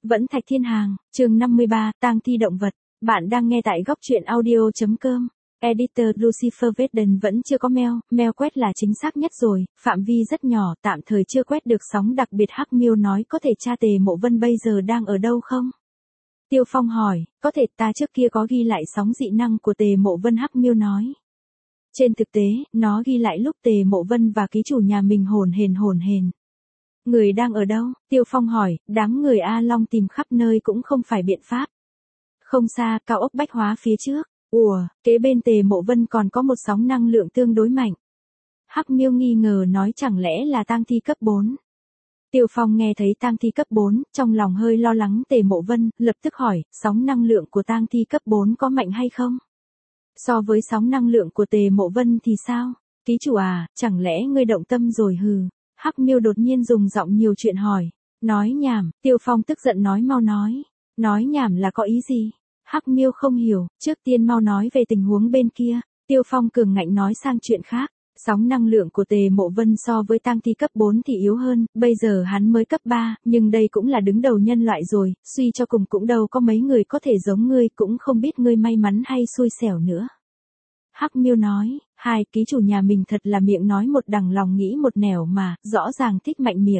Vẫn Thạch Thiên Hàng, chương 53, tang thi động vật. Bạn đang nghe tại góc truyện audio.com. Editor Lucifer Veden vẫn chưa có mail quét là chính xác nhất rồi, phạm vi rất nhỏ, tạm thời chưa quét được sóng đặc biệt. Hắc Miêu nói có thể tra Tề Mộ Vân bây giờ đang ở đâu không? Tiêu Phong hỏi, có thể, ta trước kia có ghi lại sóng dị năng của Tề Mộ Vân. Hắc Miêu nói. Trên thực tế, nó ghi lại lúc Tề Mộ Vân và ký chủ nhà mình hồn hển. Người đang ở đâu? Tiêu Phong hỏi, đám người A Long tìm khắp nơi cũng không phải biện pháp. Không xa, cao ốc Bách Hóa phía trước. Ủa, kế bên Tề Mộ Vân còn có một sóng năng lượng tương đối mạnh. Hắc Miêu nghi ngờ nói chẳng lẽ là tang thi cấp 4. Tiêu Phong nghe thấy tang thi cấp 4, trong lòng hơi lo lắng Tề Mộ Vân, lập tức hỏi, sóng năng lượng của tang thi cấp 4 có mạnh hay không? So với sóng năng lượng của Tề Mộ Vân thì sao? Ký chủ à, chẳng lẽ ngươi động tâm rồi hừ? Hắc Miêu đột nhiên dùng giọng nhiều chuyện hỏi. Nói nhảm, Tiêu Phong tức giận nói mau nói. Nói nhảm là có ý gì? Hắc Miêu không hiểu, trước tiên mau nói về tình huống bên kia. Tiêu Phong cường ngạnh nói sang chuyện khác. Sóng năng lượng của Tề Mộ Vân so với tang thi cấp 4 thì yếu hơn, bây giờ hắn mới cấp 3, nhưng đây cũng là đứng đầu nhân loại rồi, suy cho cùng cũng đâu có mấy người có thể giống ngươi, cũng không biết ngươi may mắn hay xui xẻo nữa. Hắc Miêu nói, hai ký chủ nhà mình thật là miệng nói một đằng lòng nghĩ một nẻo mà, rõ ràng thích mạnh miệng.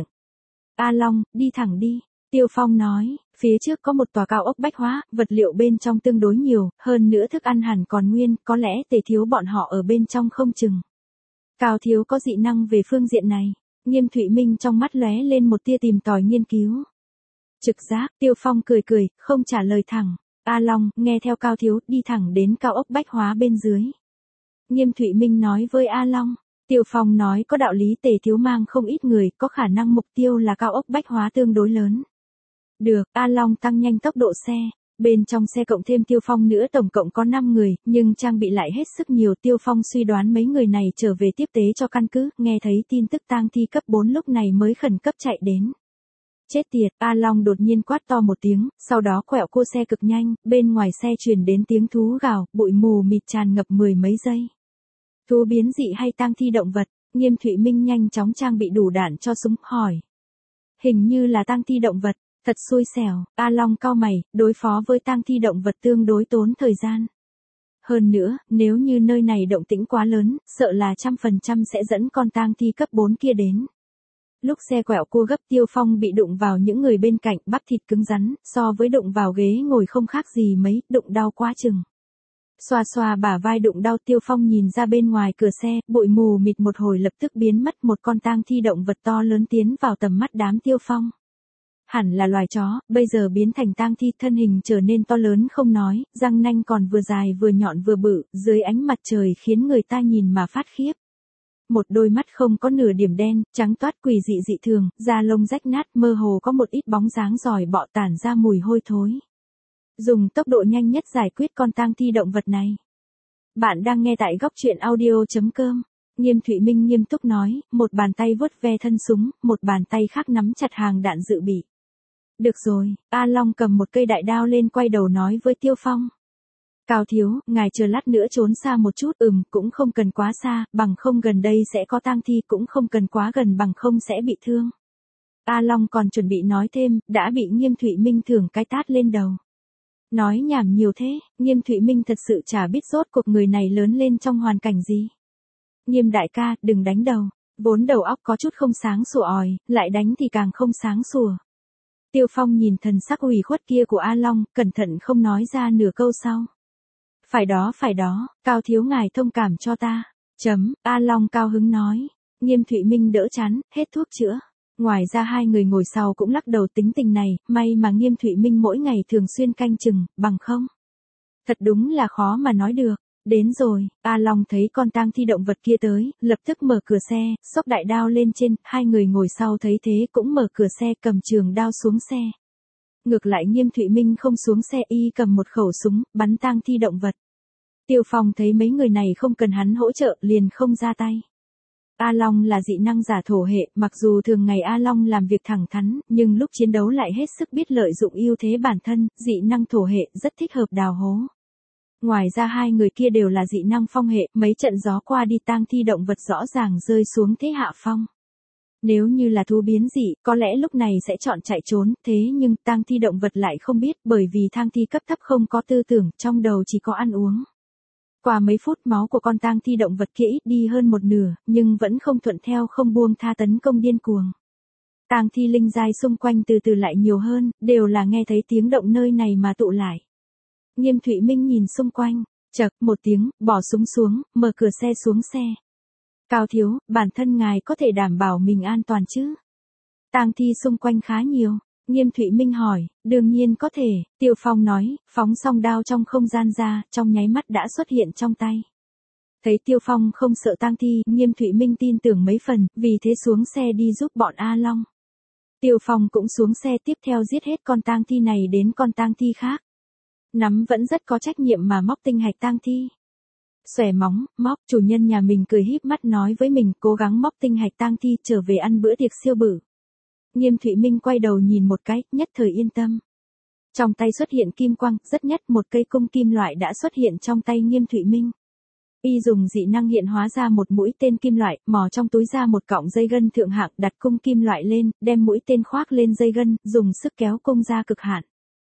A Long, đi thẳng đi. Tiêu Phong nói, phía trước có một tòa cao ốc Bách Hóa, vật liệu bên trong tương đối nhiều, hơn nữa thức ăn hẳn còn nguyên, có lẽ Tề thiếu bọn họ ở bên trong không chừng. Cao thiếu có dị năng về phương diện này. Nghiêm Thụy Minh trong mắt lóe lên một tia tìm tòi nghiên cứu. Trực giác, Tiêu Phong cười, không trả lời thẳng. A Long, nghe theo Cao thiếu, đi thẳng đến cao ốc Bách Hóa bên dưới. Nghiêm Thụy Minh nói với A Long. Tiêu Phong nói có đạo lý, Tề thiếu mang không ít người, có khả năng mục tiêu là cao ốc Bách Hóa tương đối lớn. Được, A Long tăng nhanh tốc độ xe. Bên trong xe cộng thêm Tiêu Phong nữa tổng cộng có 5 người, nhưng trang bị lại hết sức nhiều. Tiêu Phong suy đoán mấy người này trở về tiếp tế cho căn cứ, nghe thấy tin tức tang thi cấp 4 lúc này mới khẩn cấp chạy đến. Chết tiệt, A Long đột nhiên quát to một tiếng, sau đó quẹo cua xe cực nhanh, bên ngoài xe truyền đến tiếng thú gào, bụi mù mịt tràn ngập mười mấy giây. Thú biến dị hay tang thi động vật? Nghiêm Thụy Minh nhanh chóng trang bị đủ đạn cho súng, hỏi. Hình như là tang thi động vật. Thật xui xẻo, A Long cau mày, đối phó với tang thi động vật tương đối tốn thời gian. Hơn nữa, nếu như nơi này động tĩnh quá lớn, sợ là 100% sẽ dẫn con tang thi cấp 4 kia đến. Lúc xe quẹo cua gấp, Tiêu Phong bị đụng vào những người bên cạnh, bắp thịt cứng rắn, so với đụng vào ghế ngồi không khác gì mấy, đụng đau quá chừng. Xoa xoa bả vai đụng đau. Tiêu Phong nhìn ra bên ngoài cửa xe, bụi mù mịt một hồi lập tức biến mất, một con tang thi động vật to lớn tiến vào tầm mắt đám Tiêu Phong. Hẳn là loài chó, bây giờ biến thành tang thi, thân hình trở nên to lớn không nói, răng nanh còn vừa dài vừa nhọn vừa bự, dưới ánh mặt trời khiến người ta nhìn mà phát khiếp. Một đôi mắt không có nửa điểm đen, trắng toát quỷ dị dị thường, da lông rách nát, mơ hồ có một ít bóng dáng giòi bọ tản ra mùi hôi thối. Dùng tốc độ nhanh nhất giải quyết con tang thi động vật này. Bạn đang nghe tại góc truyện audio.com. Nghiêm Thụy Minh nghiêm túc nói, một bàn tay vuốt ve thân súng, một bàn tay khác nắm chặt hàng đạn dự bị. Được rồi, A Long cầm một cây đại đao lên quay đầu nói với Tiêu Phong. Cao thiếu, ngài chờ lát nữa trốn xa một chút, cũng không cần quá xa, bằng không gần đây sẽ có tang thi, cũng không cần quá gần bằng không sẽ bị thương. A Long còn chuẩn bị nói thêm, đã bị Nghiêm Thụy Minh thưởng cái tát lên đầu. Nói nhảm nhiều thế, Nghiêm Thụy Minh thật sự chả biết rốt cuộc người này lớn lên trong hoàn cảnh gì. Nghiêm đại ca, đừng đánh đầu, vốn đầu óc có chút không sáng sủa òi, lại đánh thì càng không sáng sủa. Tiêu Phong nhìn thần sắc ủy khuất kia của A Long, cẩn thận không nói ra nửa câu sau. Phải đó, Cao thiếu ngài thông cảm cho ta. A Long cao hứng nói. Nghiêm Thụy Minh đỡ chán, hết thuốc chữa. Ngoài ra hai người ngồi sau cũng lắc đầu, tính tình này, may mà Nghiêm Thụy Minh mỗi ngày thường xuyên canh chừng, bằng không. Thật đúng là khó mà nói được. Đến rồi, A Long thấy con tang thi động vật kia tới, lập tức mở cửa xe, xốc đại đao lên trên, hai người ngồi sau thấy thế cũng mở cửa xe, cầm trường đao xuống xe. Ngược lại Nghiêm Thụy Minh không xuống xe, y cầm một khẩu súng, bắn tang thi động vật. Tiêu Phong thấy mấy người này không cần hắn hỗ trợ, liền không ra tay. A Long là dị năng giả thổ hệ, mặc dù thường ngày A Long làm việc thẳng thắn, nhưng lúc chiến đấu lại hết sức biết lợi dụng ưu thế bản thân, dị năng thổ hệ rất thích hợp đào hố. Ngoài ra hai người kia đều là dị năng phong hệ, mấy trận gió qua đi tang thi động vật rõ ràng rơi xuống thế hạ phong. Nếu như là thú biến dị, có lẽ lúc này sẽ chọn chạy trốn, thế nhưng tang thi động vật lại không biết, bởi vì tang thi cấp thấp không có tư tưởng, trong đầu chỉ có ăn uống. Qua mấy phút máu của con tang thi động vật kia ít đi hơn một nửa, nhưng vẫn không thuận theo không buông tha tấn công điên cuồng. Tang thi linh giai xung quanh từ từ lại nhiều hơn, đều là nghe thấy tiếng động nơi này mà tụ lại. Nghiêm Thụy Minh nhìn xung quanh, chậc một tiếng, bỏ súng xuống, mở cửa xe xuống xe. Cao thiếu, bản thân ngài có thể đảm bảo mình an toàn chứ? Tang thi xung quanh khá nhiều. Nghiêm Thụy Minh hỏi, đương nhiên có thể, Tiêu Phong nói, phóng song đao trong không gian ra, trong nháy mắt đã xuất hiện trong tay. Thấy Tiêu Phong không sợ tang thi, Nghiêm Thụy Minh tin tưởng mấy phần, vì thế xuống xe đi giúp bọn A Long. Tiêu Phong cũng xuống xe tiếp theo giết hết con tang thi này đến con tang thi khác. Nắm vẫn rất có trách nhiệm mà móc tinh hạch tang thi. Xòe móng, móc, chủ nhân nhà mình cười híp mắt nói với mình, cố gắng móc tinh hạch tang thi trở về ăn bữa tiệc siêu bự. Nghiêm Thụy Minh quay đầu nhìn một cái, nhất thời yên tâm. Trong tay xuất hiện kim quang, rất nhất một cây cung kim loại đã xuất hiện trong tay Nghiêm Thụy Minh. Y dùng dị năng hiện hóa ra một mũi tên kim loại, mò trong túi ra một cọng dây gân thượng hạng, đặt cung kim loại lên, đem mũi tên khoác lên dây gân, dùng sức kéo cung ra cực hạn.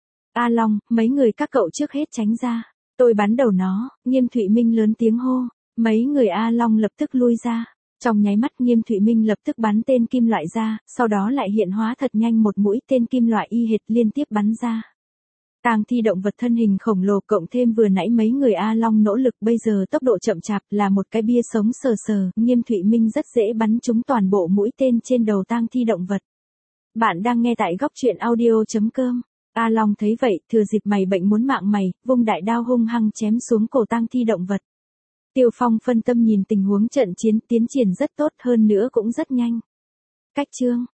A Long, mấy người các cậu trước hết tránh ra. Tôi bắn đầu nó, Nghiêm Thụy Minh lớn tiếng hô. Mấy người A Long lập tức lui ra. Trong nháy mắt Nghiêm Thụy Minh lập tức bắn tên kim loại ra, sau đó lại hiện hóa thật nhanh một mũi tên kim loại y hệt liên tiếp bắn ra. Tang thi động vật thân hình khổng lồ cộng thêm vừa nãy mấy người A Long nỗ lực bây giờ tốc độ chậm chạp là một cái bia sống sờ sờ, Nghiêm Thụy Minh rất dễ bắn trúng toàn bộ mũi tên trên đầu tang thi động vật. Bạn đang nghe tại góc truyện audio.com. A Long thấy vậy, thừa dịp mày bệnh muốn mạng mày, vung đại đao hung hăng chém xuống cổ tang thi động vật. Tiêu Phong phân tâm nhìn tình huống trận chiến tiến triển rất tốt hơn nữa cũng rất nhanh. Cách chương